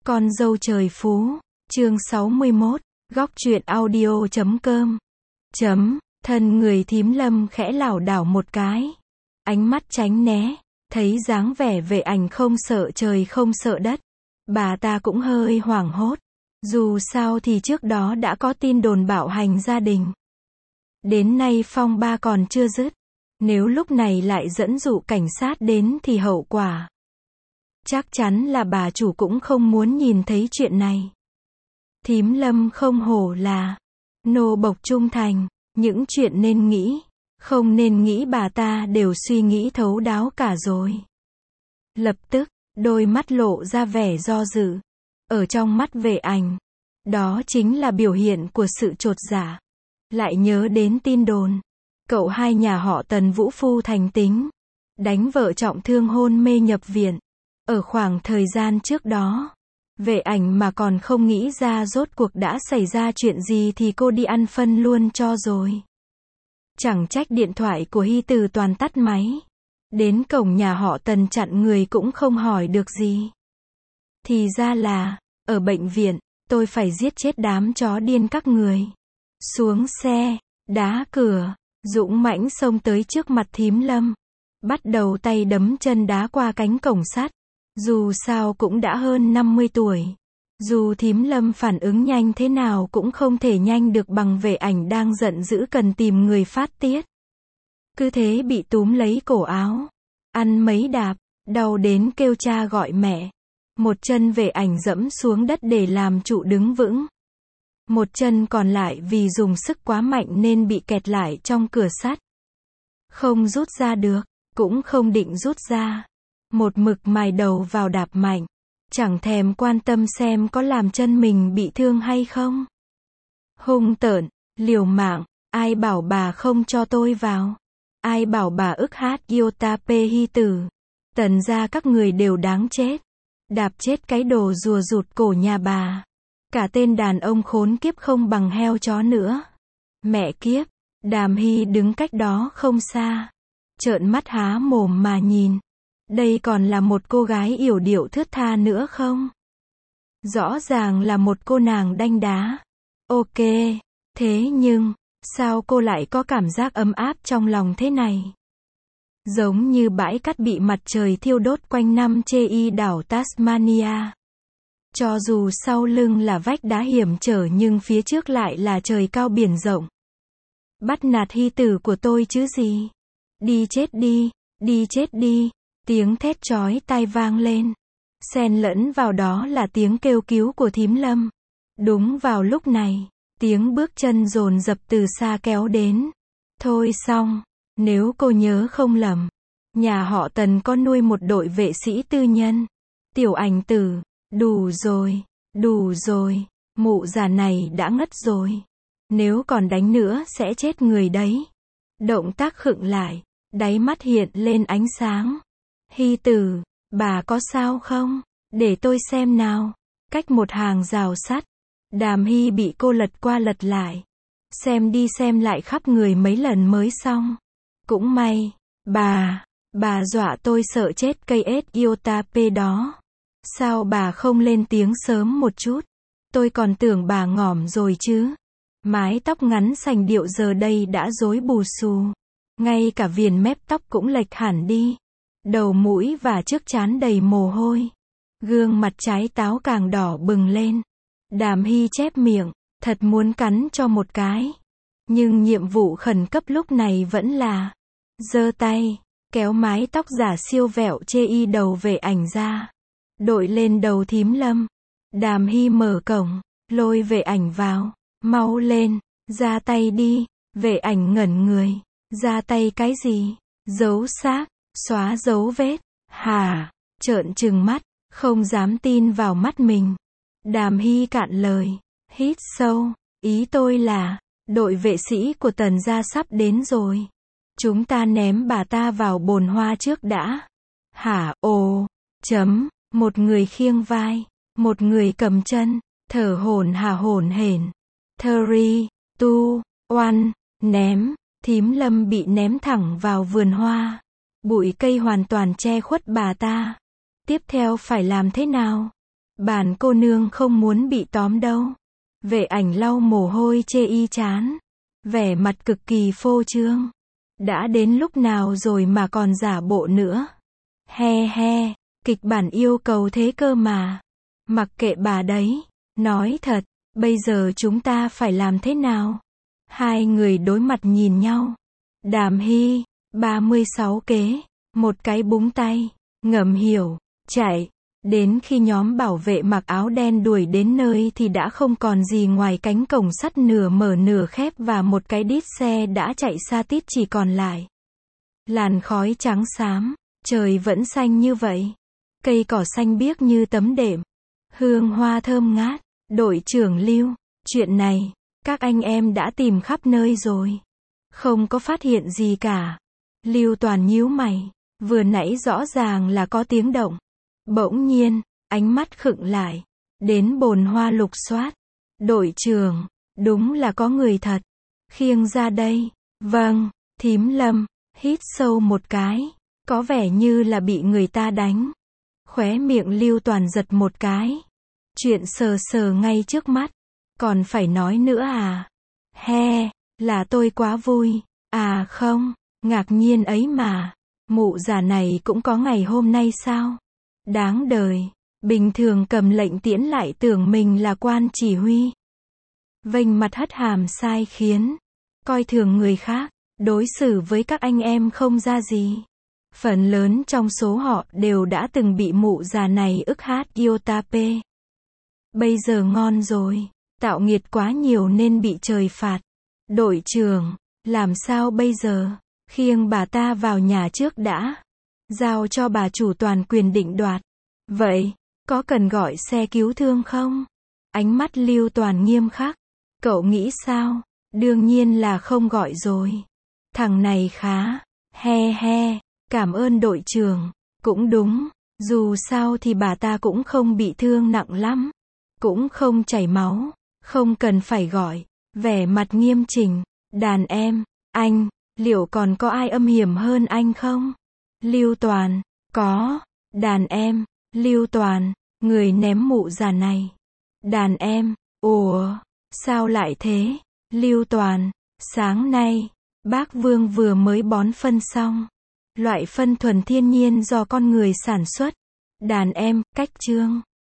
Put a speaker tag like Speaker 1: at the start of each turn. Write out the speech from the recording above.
Speaker 1: Con dâu trời phú, chương 61, góc truyện audio.com. Thân người thím Lâm khẽ lảo đảo một cái. Ánh mắt tránh né, thấy dáng vẻ Vệ Ảnh không sợ trời không sợ đất. Bà ta cũng hơi hoảng hốt. Dù sao thì trước đó đã có tin đồn bạo hành gia đình. Đến nay phong ba còn chưa dứt. Nếu lúc này lại dẫn dụ cảnh sát đến thì hậu quả. Chắc chắn là bà chủ cũng không muốn nhìn thấy chuyện này. Thím Lâm không hổ là nô bộc trung thành, những chuyện nên nghĩ, không nên nghĩ bà ta đều suy nghĩ thấu đáo cả rồi. Lập tức, đôi mắt lộ ra vẻ do dự. Ở trong mắt Vệ Ảnh, đó chính là biểu hiện của sự chột dạ. Lại nhớ đến tin đồn, cậu hai nhà họ Tần Vũ Phu thành tính, đánh vợ trọng thương hôn mê nhập viện. Ở khoảng thời gian trước đó, Vệ Ảnh mà còn không nghĩ ra rốt cuộc đã xảy ra chuyện gì thì cô đi ăn phân luôn cho rồi. Chẳng trách điện thoại của Hy Từ toàn tắt máy. Đến cổng nhà họ Tần chặn người cũng không hỏi được gì. Thì ra là, ở bệnh viện, tôi phải giết chết đám chó điên các người. Xuống xe, đá cửa, dũng mãnh xông tới trước mặt thím Lâm. Bắt đầu tay đấm chân đá qua cánh cổng sắt. Dù sao cũng đã hơn 50 tuổi. Dù thím Lâm phản ứng nhanh thế nào cũng không thể nhanh được bằng Vệ Ảnh đang giận dữ cần tìm người phát tiết. Cứ thế bị túm lấy cổ áo. Ăn mấy đạp, đau đến kêu cha gọi mẹ. Một chân Vệ Ảnh dẫm xuống đất để làm trụ đứng vững. Một chân còn lại vì dùng sức quá mạnh nên bị kẹt lại trong cửa sắt. Không rút ra được, cũng không định rút ra. Một mực mài đầu vào đạp mạnh. Chẳng thèm quan tâm xem có làm chân mình bị thương hay không. Hung tợn, liều mạng, ai bảo bà không cho tôi vào. Ai bảo bà ức hát Iota P Hy Tử. Tần gia các người đều đáng chết. Đạp chết cái đồ rùa rụt cổ nhà bà. Cả tên đàn ông khốn kiếp không bằng heo chó nữa. Mẹ kiếp, Đàm Hy đứng cách đó không xa. Trợn mắt há mồm mà nhìn. Đây còn là một cô gái yểu điệu thướt tha nữa không? Rõ ràng là một cô nàng đanh đá. Ok, thế nhưng, sao cô lại có cảm giác ấm áp trong lòng thế này? Giống như bãi cát bị mặt trời thiêu đốt quanh năm chê đảo Tasmania. Cho dù sau lưng là vách đá hiểm trở nhưng phía trước lại là trời cao biển rộng. Bắt nạt Hy Tử của tôi chứ gì? Đi chết đi, đi chết đi. Tiếng thét chói tai vang lên. Xen lẫn vào đó là tiếng kêu cứu của thím Lâm. Đúng vào lúc này, tiếng bước chân dồn dập từ xa kéo đến. Thôi xong, nếu cô nhớ không lầm, nhà họ Tần có nuôi một đội vệ sĩ tư nhân. Tiểu Ảnh Tử, đủ rồi, mụ già này đã ngất rồi. Nếu còn đánh nữa sẽ chết người đấy. Động tác khựng lại, đáy mắt hiện lên ánh sáng. Hy Tử, bà có sao không? Để tôi xem nào. Cách một hàng rào sắt, Đàm Hy bị cô lật qua lật lại. Xem đi xem lại khắp người mấy lần mới xong. Cũng may, bà dọa tôi sợ chết cây ết Iota P đó. Sao bà không lên tiếng sớm một chút? Tôi còn tưởng bà ngỏm rồi chứ. Mái tóc ngắn sành điệu giờ đây đã rối bù xù. Ngay cả viền mép tóc cũng lệch hẳn đi. Đầu mũi và trước trán đầy mồ hôi. Gương mặt trái táo càng đỏ bừng lên. Đàm Hy chép miệng, thật muốn cắn cho một cái. Nhưng nhiệm vụ khẩn cấp lúc này vẫn là giơ tay, kéo mái tóc giả siêu vẹo chê đầu Vệ Ảnh ra. Đội lên đầu thím Lâm. Đàm Hy mở cổng, lôi Vệ Ảnh vào. Mau lên, ra tay đi. Vệ Ảnh ngẩn người. Ra tay cái gì? Giấu xác. Xóa dấu vết. Hả? Trợn trừng mắt, không dám tin vào mắt mình. Đàm Hy cạn lời. Hít sâu. Ý tôi là, đội vệ sĩ của Tần gia sắp đến rồi. Chúng ta ném bà ta vào bồn hoa trước đã. Hả? Ồ. Một người khiêng vai. Một người cầm chân. Thở hổn hển. 3, 2, 1, ném. Thím Lâm bị ném thẳng vào vườn hoa. Bụi cây hoàn toàn che khuất bà ta. Tiếp theo phải làm thế nào? Bản cô nương không muốn bị tóm đâu. Vệ ảnh lau mồ hôi chê y chán. Vẻ mặt cực kỳ phô trương. Đã đến lúc nào rồi mà còn giả bộ nữa. He he, kịch bản yêu cầu thế cơ mà. Mặc kệ bà đấy. Nói thật, bây giờ chúng ta phải làm thế nào? Hai người đối mặt nhìn nhau. Đàm Hy, 36 kế, một cái búng tay, ngầm hiểu, chạy. Đến khi nhóm bảo vệ mặc áo đen đuổi đến nơi thì đã không còn gì ngoài cánh cổng sắt nửa mở nửa khép và một cái đít xe đã chạy xa tít chỉ còn lại. Làn khói trắng xám, trời vẫn xanh như vậy. Cây cỏ xanh biếc như tấm đệm. Hương hoa thơm ngát. Đội trưởng Lưu, chuyện này, các anh em đã tìm khắp nơi rồi. Không có phát hiện gì cả. Lưu Toàn nhíu mày. Vừa nãy rõ ràng là có tiếng động. Bỗng nhiên, ánh mắt khựng lại. Đến bồn hoa lục soát. Đội trưởng, đúng là có người thật. Khiêng ra đây. Vâng, thím Lâm, hít sâu một cái. Có vẻ như là bị người ta đánh. Khóe miệng Lưu Toàn giật một cái. Chuyện sờ sờ ngay trước mắt. Còn phải nói nữa à? He, là tôi quá vui. À không, ngạc nhiên ấy mà. Mụ già này cũng có ngày hôm nay sao? Đáng đời. Bình thường cầm lệnh tiễn lại tưởng mình là quan chỉ huy. Vênh mặt hất hàm sai khiến. Coi thường người khác. Đối xử với các anh em không ra gì. Phần lớn trong số họ đều đã từng bị mụ già này ức hát Yotape. Bây giờ ngon rồi. Tạo nghiệt quá nhiều nên bị trời phạt. Đội trưởng, làm sao bây giờ? Khiêng bà ta vào nhà trước đã. Giao cho bà chủ toàn quyền định đoạt. Vậy, có cần gọi xe cứu thương không? Ánh mắt Lưu Toàn nghiêm khắc. Cậu nghĩ sao? Đương nhiên là không gọi rồi. Thằng này khá. He he, cảm ơn đội trưởng. Cũng đúng, dù sao thì bà ta cũng không bị thương nặng lắm. Cũng không chảy máu. Không cần phải gọi. Vẻ mặt nghiêm chỉnh. Đàn em, anh, liệu còn có ai âm hiểm hơn anh không? Lưu Toàn, có. Đàn em, Lưu Toàn, người ném mụ già này. Đàn em, ủa, sao lại thế? Lưu Toàn, sáng nay, bác Vương vừa mới bón phân xong. Loại phân thuần thiên nhiên do con người sản xuất. Đàn em, cách chương.